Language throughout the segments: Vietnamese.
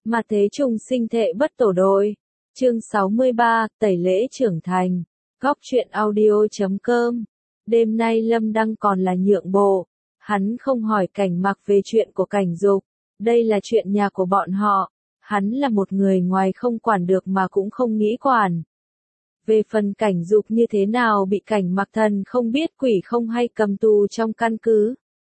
Mà thế trùng sinh thệ bất tổ đội. Chương 63, tẩy lễ trưởng thành. Góc truyện audio.com. Đêm nay Lâm Đăng còn là nhượng bộ. Hắn không hỏi Cảnh Mặc về chuyện của Cảnh Dục. Đây là chuyện nhà của bọn họ. Hắn là một người ngoài không quản được mà cũng không nghĩ quản. Về phần Cảnh Dục như thế nào bị Cảnh Mặc thần không biết quỷ không hay cầm tù trong căn cứ.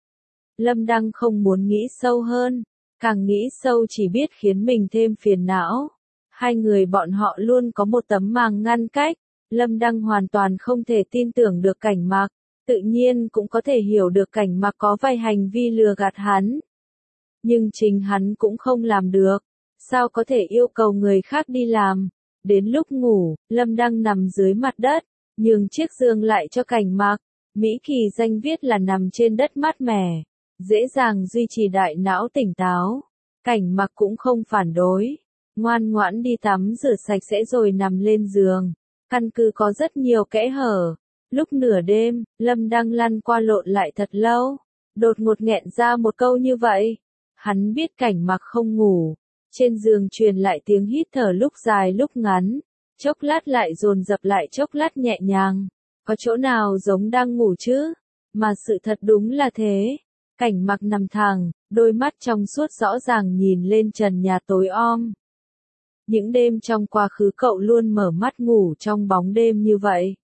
Lâm Đăng không muốn nghĩ sâu hơn. Càng nghĩ sâu chỉ biết khiến mình thêm phiền não. Hai người bọn họ luôn có một tấm màng ngăn cách. Lâm Đăng hoàn toàn không thể tin tưởng được Cảnh Mặc. Tự nhiên cũng có thể hiểu được Cảnh Mặc có vài hành vi lừa gạt hắn. Nhưng chính hắn cũng không làm được. Sao có thể yêu cầu người khác đi làm? Đến lúc ngủ, Lâm Đăng nằm dưới mặt đất, nhường chiếc giường lại cho Cảnh Mặc. Mỹ Kỳ danh viết là nằm trên đất mát mẻ, dễ dàng duy trì đại não tỉnh táo. Cảnh Mặc cũng không phản đối, ngoan ngoãn đi tắm rửa sạch sẽ rồi nằm lên giường. Căn cứ có rất nhiều kẽ hở. Lúc nửa đêm, Lâm Đăng lăn qua lộn lại thật lâu, đột ngột nghẹn ra một câu như vậy. Hắn biết Cảnh Mặc không ngủ. Trên giường truyền lại tiếng hít thở lúc dài lúc ngắn, chốc lát lại dồn dập lại chốc lát nhẹ nhàng. Có chỗ nào giống đang ngủ chứ? Mà sự thật đúng là thế. Cảnh Mặc nằm thẳng, đôi mắt trong suốt rõ ràng nhìn lên trần nhà tối om. Những đêm trong quá khứ cậu luôn mở mắt ngủ trong bóng đêm như vậy.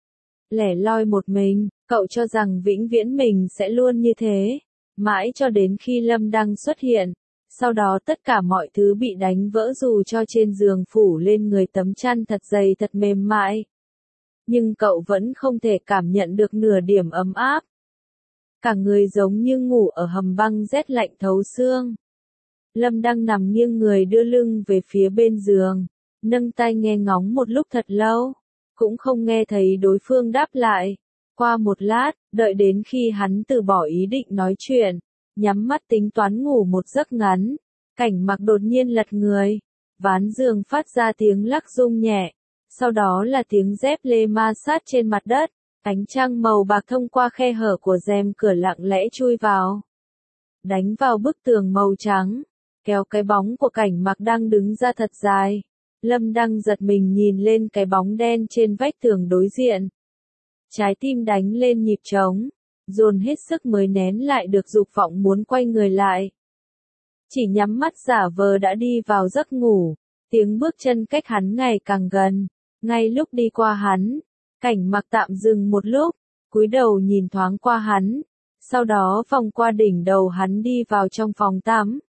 Lẻ loi một mình, cậu cho rằng vĩnh viễn mình sẽ luôn như thế. Mãi cho đến khi Lâm Đăng xuất hiện. Sau đó tất cả mọi thứ bị đánh vỡ dù cho trên giường phủ lên người tấm chăn thật dày thật mềm mại. Nhưng cậu vẫn không thể cảm nhận được nửa điểm ấm áp. Cả người giống như ngủ ở hầm băng rét lạnh thấu xương. Lâm Đăng nằm nghiêng người đưa lưng về phía bên giường, nâng tai nghe ngóng một lúc thật lâu, cũng không nghe thấy đối phương đáp lại. Qua một lát, đợi đến khi hắn từ bỏ ý định nói chuyện, nhắm mắt tính toán ngủ một giấc ngắn, Cảnh Mặc đột nhiên lật người, ván giường phát ra tiếng lắc rung nhẹ, sau đó là tiếng dép lê ma sát trên mặt đất, ánh trăng màu bạc thông qua khe hở của rèm cửa lặng lẽ chui vào, đánh vào bức tường màu trắng, kéo cái bóng của Cảnh Mặc đang đứng ra thật dài. Lâm Đăng giật mình nhìn lên cái bóng đen trên vách tường đối diện. Trái tim đánh lên nhịp trống. Dồn hết sức mới nén lại được dục vọng muốn quay người lại. Chỉ nhắm mắt giả vờ đã đi vào giấc ngủ, tiếng bước chân cách hắn ngày càng gần. Ngay lúc đi qua hắn, Cảnh Mặc tạm dừng một lúc, cúi đầu nhìn thoáng qua hắn, sau đó vòng qua đỉnh đầu hắn đi vào trong phòng tắm.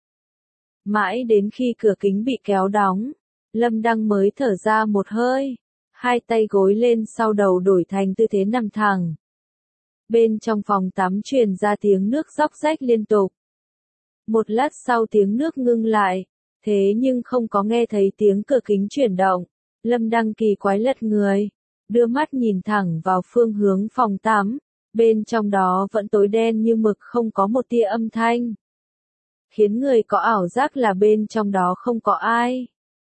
Mãi đến khi cửa kính bị kéo đóng, Lâm Đăng mới thở ra một hơi, hai tay gối lên sau đầu đổi thành tư thế nằm thẳng. Bên trong phòng tắm truyền ra tiếng nước róc rách liên tục. Một lát sau tiếng nước ngưng lại, thế nhưng không có nghe thấy tiếng cửa kính chuyển động. Lâm Đăng kỳ quái lật người, đưa mắt nhìn thẳng vào phương hướng phòng tắm, bên trong đó vẫn tối đen như mực không có một tia âm thanh. Khiến người có ảo giác là bên trong đó không có ai.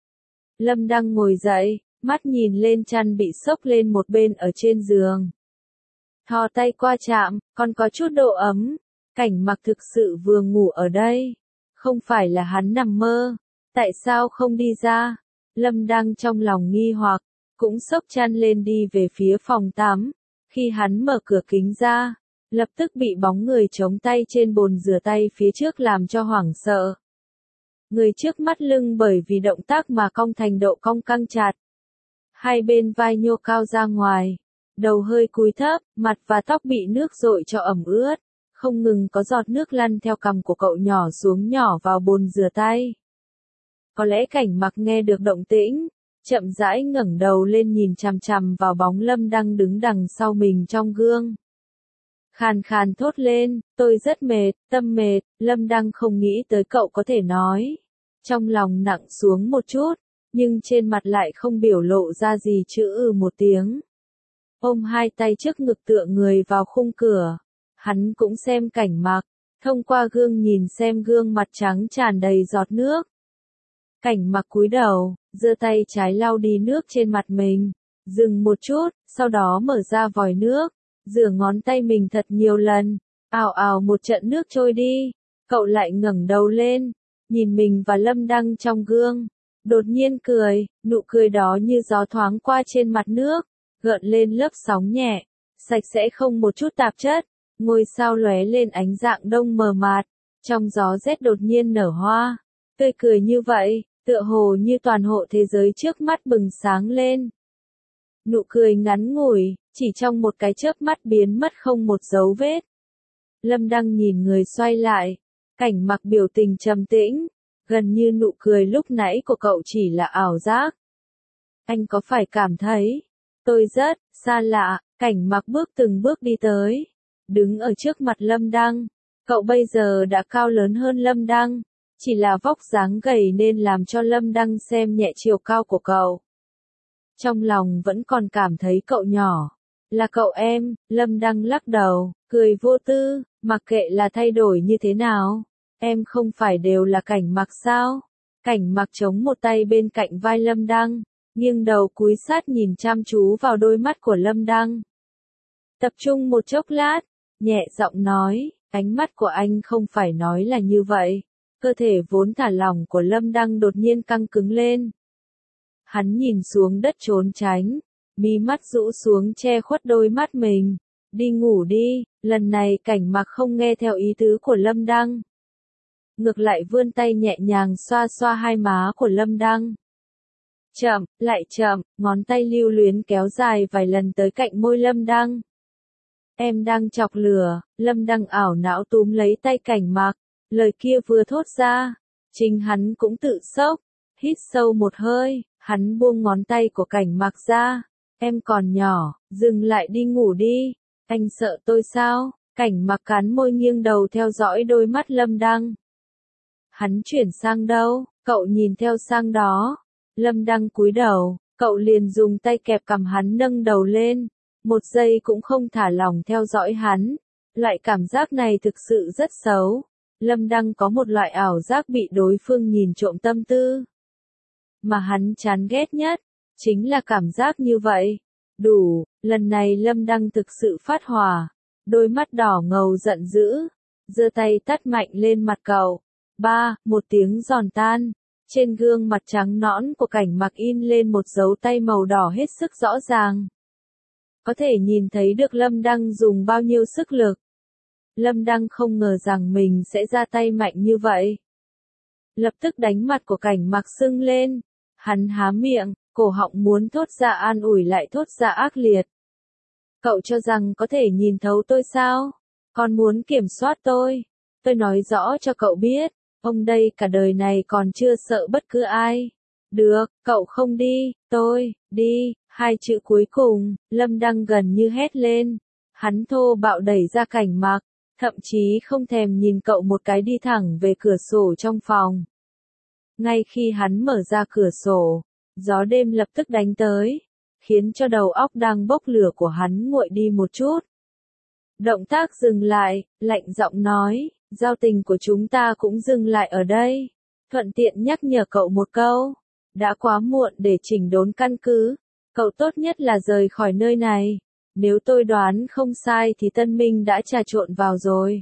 Lâm Đăng ngồi dậy, mắt nhìn lên chăn bị xốc lên một bên ở trên giường. Thò tay qua chạm, còn có chút độ ấm. Cảnh Mặc thực sự vừa ngủ ở đây. Không phải là hắn nằm mơ. Tại sao không đi ra? Lâm Đăng trong lòng nghi hoặc, cũng xốc chăn lên đi về phía phòng tắm. Khi hắn mở cửa kính ra, lập tức bị bóng người chống tay trên bồn rửa tay phía trước làm cho hoảng sợ. Người trước mắt lưng bởi vì động tác mà cong thành độ cong căng chặt. Hai bên vai nhô cao ra ngoài. Đầu hơi cúi thấp, mặt và tóc bị nước dội cho ẩm ướt, không ngừng có giọt nước lăn theo cằm của cậu nhỏ xuống nhỏ vào bồn rửa tay. Có lẽ Cảnh Mặc nghe được động tĩnh, chậm rãi ngẩng đầu lên nhìn chằm chằm vào bóng Lâm Đăng đứng đằng sau mình trong gương. Khàn khàn thốt lên, tôi rất mệt, tâm mệt. Lâm Đăng không nghĩ tới cậu có thể nói. Trong lòng nặng xuống một chút, nhưng trên mặt lại không biểu lộ ra gì chữ một tiếng. Ôm hai tay trước ngực tựa người vào khung cửa. Hắn cũng xem Cảnh Mặc, thông qua gương nhìn xem gương mặt trắng tràn đầy giọt nước. Cảnh Mặc cúi đầu, giơ tay trái lau đi nước trên mặt mình, dừng một chút, sau đó mở ra vòi nước, rửa ngón tay mình thật nhiều lần, ào ào một trận nước trôi đi. Cậu lại ngẩng đầu lên, nhìn mình và Lâm Đăng trong gương, đột nhiên cười, nụ cười đó như gió thoáng qua trên mặt nước, gợn lên lớp sóng nhẹ, sạch sẽ không một chút tạp chất, ngôi sao lóe lên ánh dạng đông mờ mạt, trong gió rét đột nhiên nở hoa, tươi cười như vậy, tựa hồ như toàn hộ thế giới trước mắt bừng sáng lên. Nụ cười ngắn ngủi, chỉ trong một cái chớp mắt biến mất không một dấu vết. Lâm Đăng nhìn người xoay lại, Cảnh Mặc biểu tình trầm tĩnh, gần như nụ cười lúc nãy của cậu chỉ là ảo giác. Anh có phải cảm thấy, tôi rất xa lạ, Cảnh Mặc bước từng bước đi tới, đứng ở trước mặt Lâm Đăng, cậu bây giờ đã cao lớn hơn Lâm Đăng, chỉ là vóc dáng gầy nên làm cho Lâm Đăng xem nhẹ chiều cao của cậu. Trong lòng vẫn còn cảm thấy cậu nhỏ. Là cậu em, Lâm Đăng lắc đầu, cười vô tư, mặc kệ là thay đổi như thế nào. Em không phải đều là Cảnh Mặc sao? Cảnh Mặc chống một tay bên cạnh vai Lâm Đăng, nghiêng đầu cúi sát nhìn chăm chú vào đôi mắt của Lâm Đăng. Tập trung một chốc lát, nhẹ giọng nói, ánh mắt của anh không phải nói là như vậy. Cơ thể vốn thả lỏng của Lâm Đăng đột nhiên căng cứng lên. Hắn nhìn xuống đất trốn tránh, mí mắt rũ xuống che khuất đôi mắt mình. Đi ngủ đi, lần này Cảnh Mặc không nghe theo ý tứ của Lâm Đăng. Ngược lại vươn tay nhẹ nhàng xoa xoa hai má của Lâm Đăng. Chậm, lại chậm, ngón tay lưu luyến kéo dài vài lần tới cạnh môi Lâm Đăng. Em đang chọc lửa, Lâm Đăng ảo não túm lấy tay Cảnh Mặc, lời kia vừa thốt ra, chính hắn cũng tự sốc, hít sâu một hơi, hắn buông ngón tay của Cảnh Mặc ra. Em còn nhỏ, dừng lại đi ngủ đi, anh sợ tôi sao? Cảnh Mặc cắn môi nghiêng đầu theo dõi đôi mắt Lâm Đăng. Hắn chuyển sang đâu, cậu nhìn theo sang đó. Lâm Đăng cúi đầu, cậu liền dùng tay kẹp cằm hắn nâng đầu lên, một giây cũng không thả lỏng theo dõi hắn. Loại cảm giác này thực sự rất xấu. Lâm Đăng có một loại ảo giác bị đối phương nhìn trộm tâm tư. Mà hắn chán ghét nhất, chính là cảm giác như vậy. Đủ, lần này Lâm Đăng thực sự phát hỏa, đôi mắt đỏ ngầu giận dữ, giơ tay tát mạnh lên mặt cậu. Một tiếng giòn tan, trên gương mặt trắng nõn của Cảnh Mặc in lên một dấu tay màu đỏ hết sức rõ ràng. Có thể nhìn thấy được Lâm Đăng dùng bao nhiêu sức lực. Lâm Đăng không ngờ rằng mình sẽ ra tay mạnh như vậy. Lập tức đánh mặt của Cảnh Mặc sưng lên, hắn há miệng, cổ họng muốn thốt ra an ủi lại thốt ra ác liệt. Cậu cho rằng có thể nhìn thấu tôi sao? Còn muốn kiểm soát tôi? Tôi nói rõ cho cậu biết, ông đây cả đời này còn chưa sợ bất cứ ai. Được, cậu không đi, tôi, đi, hai chữ cuối cùng, Lâm Đăng gần như hét lên. Hắn thô bạo đẩy ra Cảnh Mặc, thậm chí không thèm nhìn cậu một cái đi thẳng về cửa sổ trong phòng. Ngay khi hắn mở ra cửa sổ, gió đêm lập tức đánh tới, khiến cho đầu óc đang bốc lửa của hắn nguội đi một chút. Động tác dừng lại, lạnh giọng nói, giao tình của chúng ta cũng dừng lại ở đây. Thuận tiện nhắc nhở cậu một câu, đã quá muộn để chỉnh đốn căn cứ, cậu tốt nhất là rời khỏi nơi này. Nếu tôi đoán không sai thì Tân Minh đã trà trộn vào rồi.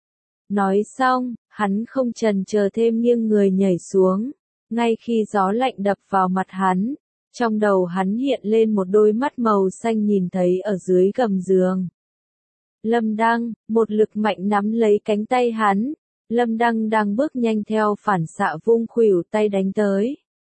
Nói xong, hắn không chần chờ thêm nghiêng người nhảy xuống. Ngay khi gió lạnh đập vào mặt hắn, trong đầu hắn hiện lên một đôi mắt màu xanh nhìn thấy ở dưới gầm giường. Lâm Đăng, một lực mạnh nắm lấy cánh tay hắn. Lâm Đăng đang bước nhanh theo phản xạ vung khuỷu tay đánh tới.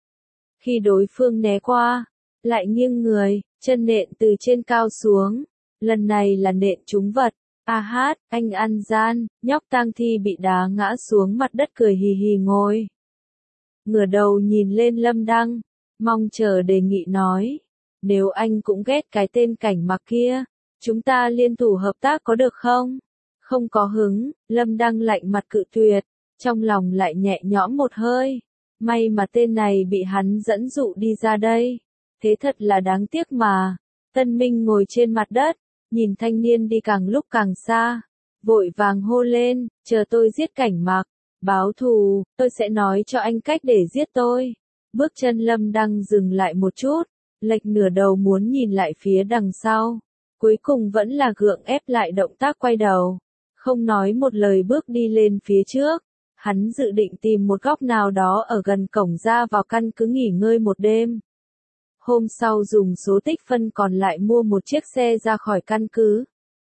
Khi đối phương né qua, lại nghiêng người, chân nện từ trên cao xuống. Lần này là nện trúng vật. Anh ăn gian, nhóc tang thi bị đá ngã xuống mặt đất cười hì hì ngồi. Ngửa đầu nhìn lên Lâm Đăng, mong chờ đề nghị nói. Nếu anh cũng ghét cái tên Cảnh Mặc kia, chúng ta liên thủ hợp tác có được không? Không có hứng, Lâm Đăng lạnh mặt cự tuyệt, trong lòng lại nhẹ nhõm một hơi. May mà tên này bị hắn dẫn dụ đi ra đây. Thế thật là đáng tiếc mà. Tân Minh ngồi trên mặt đất, nhìn thanh niên đi càng lúc càng xa, vội vàng hô lên, chờ tôi giết Cảnh Mặc, báo thù, tôi sẽ nói cho anh cách để giết tôi. Bước chân Lâm Đăng dừng lại một chút, lệch nửa đầu muốn nhìn lại phía đằng sau, cuối cùng vẫn là gượng ép lại động tác quay đầu, không nói một lời bước đi lên phía trước. Hắn dự định tìm một góc nào đó ở gần cổng ra vào căn cứ nghỉ ngơi một đêm. Hôm sau dùng số tích phân còn lại mua một chiếc xe ra khỏi căn cứ.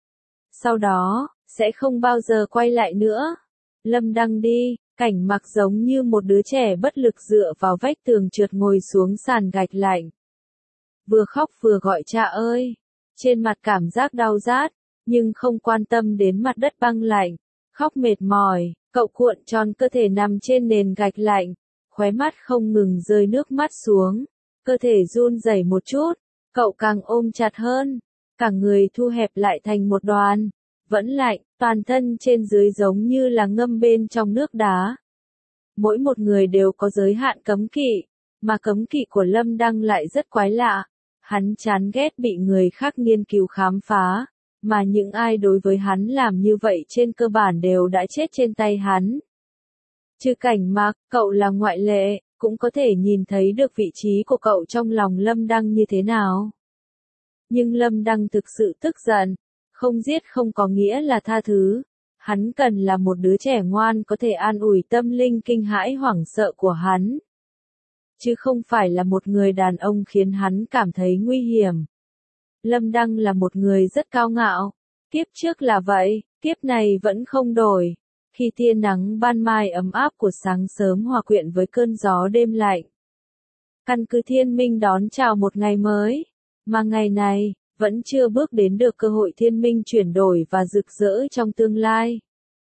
Sau đó, sẽ không bao giờ quay lại nữa. Lâm Đăng đi, Cảnh Mặc giống như một đứa trẻ bất lực dựa vào vách tường trượt ngồi xuống sàn gạch lạnh. Vừa khóc vừa gọi cha ơi. Trên mặt cảm giác đau rát, nhưng không quan tâm đến mặt đất băng lạnh. Khóc mệt mỏi, cậu cuộn tròn cơ thể nằm trên nền gạch lạnh, khóe mắt không ngừng rơi nước mắt xuống. Cơ thể run rẩy một chút, cậu càng ôm chặt hơn, cả người thu hẹp lại thành một đoàn, vẫn lạnh, toàn thân trên dưới giống như là ngâm bên trong nước đá. Mỗi một người đều có giới hạn cấm kỵ, mà cấm kỵ của Lâm Đăng lại rất quái lạ. Hắn chán ghét bị người khác nghiên cứu khám phá, mà những ai đối với hắn làm như vậy trên cơ bản đều đã chết trên tay hắn. Trừ Cảnh Mặc, cậu là ngoại lệ, cũng có thể nhìn thấy được vị trí của cậu trong lòng Lâm Đăng như thế nào. Nhưng Lâm Đăng thực sự tức giận, không giết không có nghĩa là tha thứ. Hắn cần là một đứa trẻ ngoan có thể an ủi tâm linh kinh hãi hoảng sợ của hắn. Chứ không phải là một người đàn ông khiến hắn cảm thấy nguy hiểm. Lâm Đăng là một người rất cao ngạo. Kiếp trước là vậy, kiếp này vẫn không đổi. Khi tia nắng ban mai ấm áp của sáng sớm hòa quyện với cơn gió đêm lạnh. Căn cứ Thiên Minh đón chào một ngày mới. Mà ngày này, vẫn chưa bước đến được cơ hội Thiên Minh chuyển đổi và rực rỡ trong tương lai.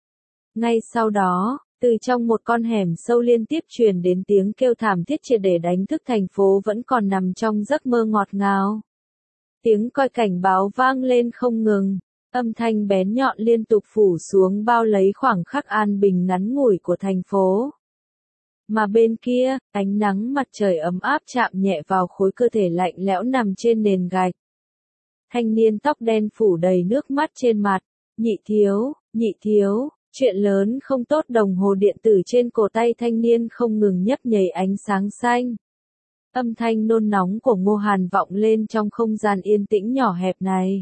Ngay sau đó, từ trong một con hẻm sâu liên tiếp truyền đến tiếng kêu thảm thiết triệt để đánh thức thành phố vẫn còn nằm trong giấc mơ ngọt ngào. Tiếng còi cảnh báo vang lên không ngừng, âm thanh bén nhọn liên tục phủ xuống bao lấy khoảng khắc an bình ngắn ngủi của thành phố. Mà bên kia, ánh nắng mặt trời ấm áp chạm nhẹ vào khối cơ thể lạnh lẽo nằm trên nền gạch. Thanh niên tóc đen phủ đầy nước mắt trên mặt, nhị thiếu, chuyện lớn không tốt. Đồng hồ điện tử trên cổ tay thanh niên không ngừng nhấp nhảy ánh sáng xanh. Âm thanh nôn nóng của Ngô Hàn vọng lên trong không gian yên tĩnh nhỏ hẹp này.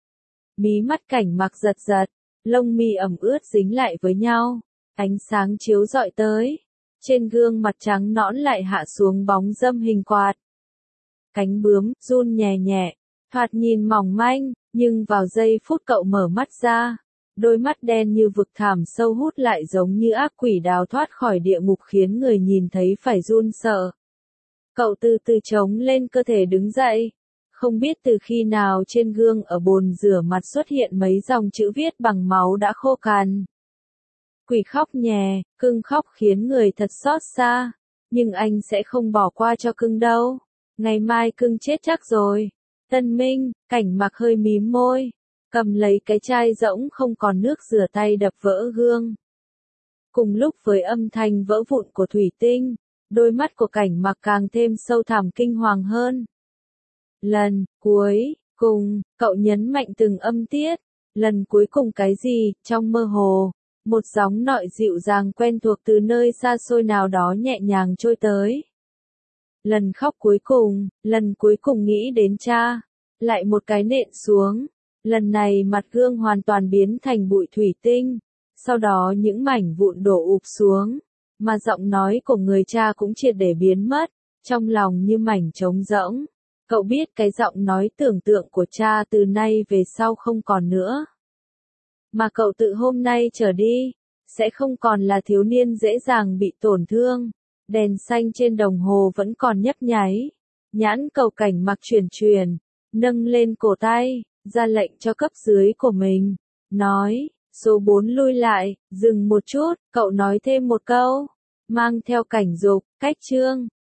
Mí mắt Cảnh Mặc giật giật, lông mi ẩm ướt dính lại với nhau, ánh sáng chiếu rọi tới. Trên gương mặt trắng nõn lại hạ xuống bóng râm hình quạt. Cánh bướm, run nhẹ nhẹ, thoạt nhìn mỏng manh, nhưng vào giây phút cậu mở mắt ra, đôi mắt đen như vực thẳm sâu hút lại giống như ác quỷ đào thoát khỏi địa ngục khiến người nhìn thấy phải run sợ. Cậu từ từ chống lên cơ thể đứng dậy. Không biết từ khi nào trên gương ở bồn rửa mặt xuất hiện mấy dòng chữ viết bằng máu đã khô cằn. Quỷ khóc nhè, cưng khóc khiến người thật xót xa. Nhưng anh sẽ không bỏ qua cho cưng đâu. Ngày mai cưng chết chắc rồi. Tân Minh, Cảnh Mặc hơi mím môi, cầm lấy cái chai rỗng không còn nước rửa tay đập vỡ gương. Cùng lúc với âm thanh vỡ vụn của thủy tinh, đôi mắt của Cảnh Mặc càng thêm sâu thẳm kinh hoàng hơn. Lần cuối cùng, cậu nhấn mạnh từng âm tiết. Lần cuối cùng cái gì? Trong mơ hồ, một giọng nói dịu dàng quen thuộc từ nơi xa xôi nào đó nhẹ nhàng trôi tới. Lần khóc cuối cùng, lần cuối cùng nghĩ đến cha. Lại một cái nện xuống. Lần này mặt gương hoàn toàn biến thành bụi thủy tinh. Sau đó những mảnh vụn đổ ụp xuống. Mà giọng nói của người cha cũng triệt để biến mất. Trong lòng như mảnh trống rỗng. Cậu biết cái giọng nói tưởng tượng của cha từ nay về sau không còn nữa. Mà cậu tự hôm nay trở đi, sẽ không còn là thiếu niên dễ dàng bị tổn thương. Đèn xanh trên đồng hồ vẫn còn nhấp nháy. Nhãn cầu Cảnh Mặc chuyển, nâng lên cổ tay, ra lệnh cho cấp dưới của mình. Nói, số 4 lui lại, dừng một chút, cậu nói thêm một câu. Mang theo cảnh dục, cách chương.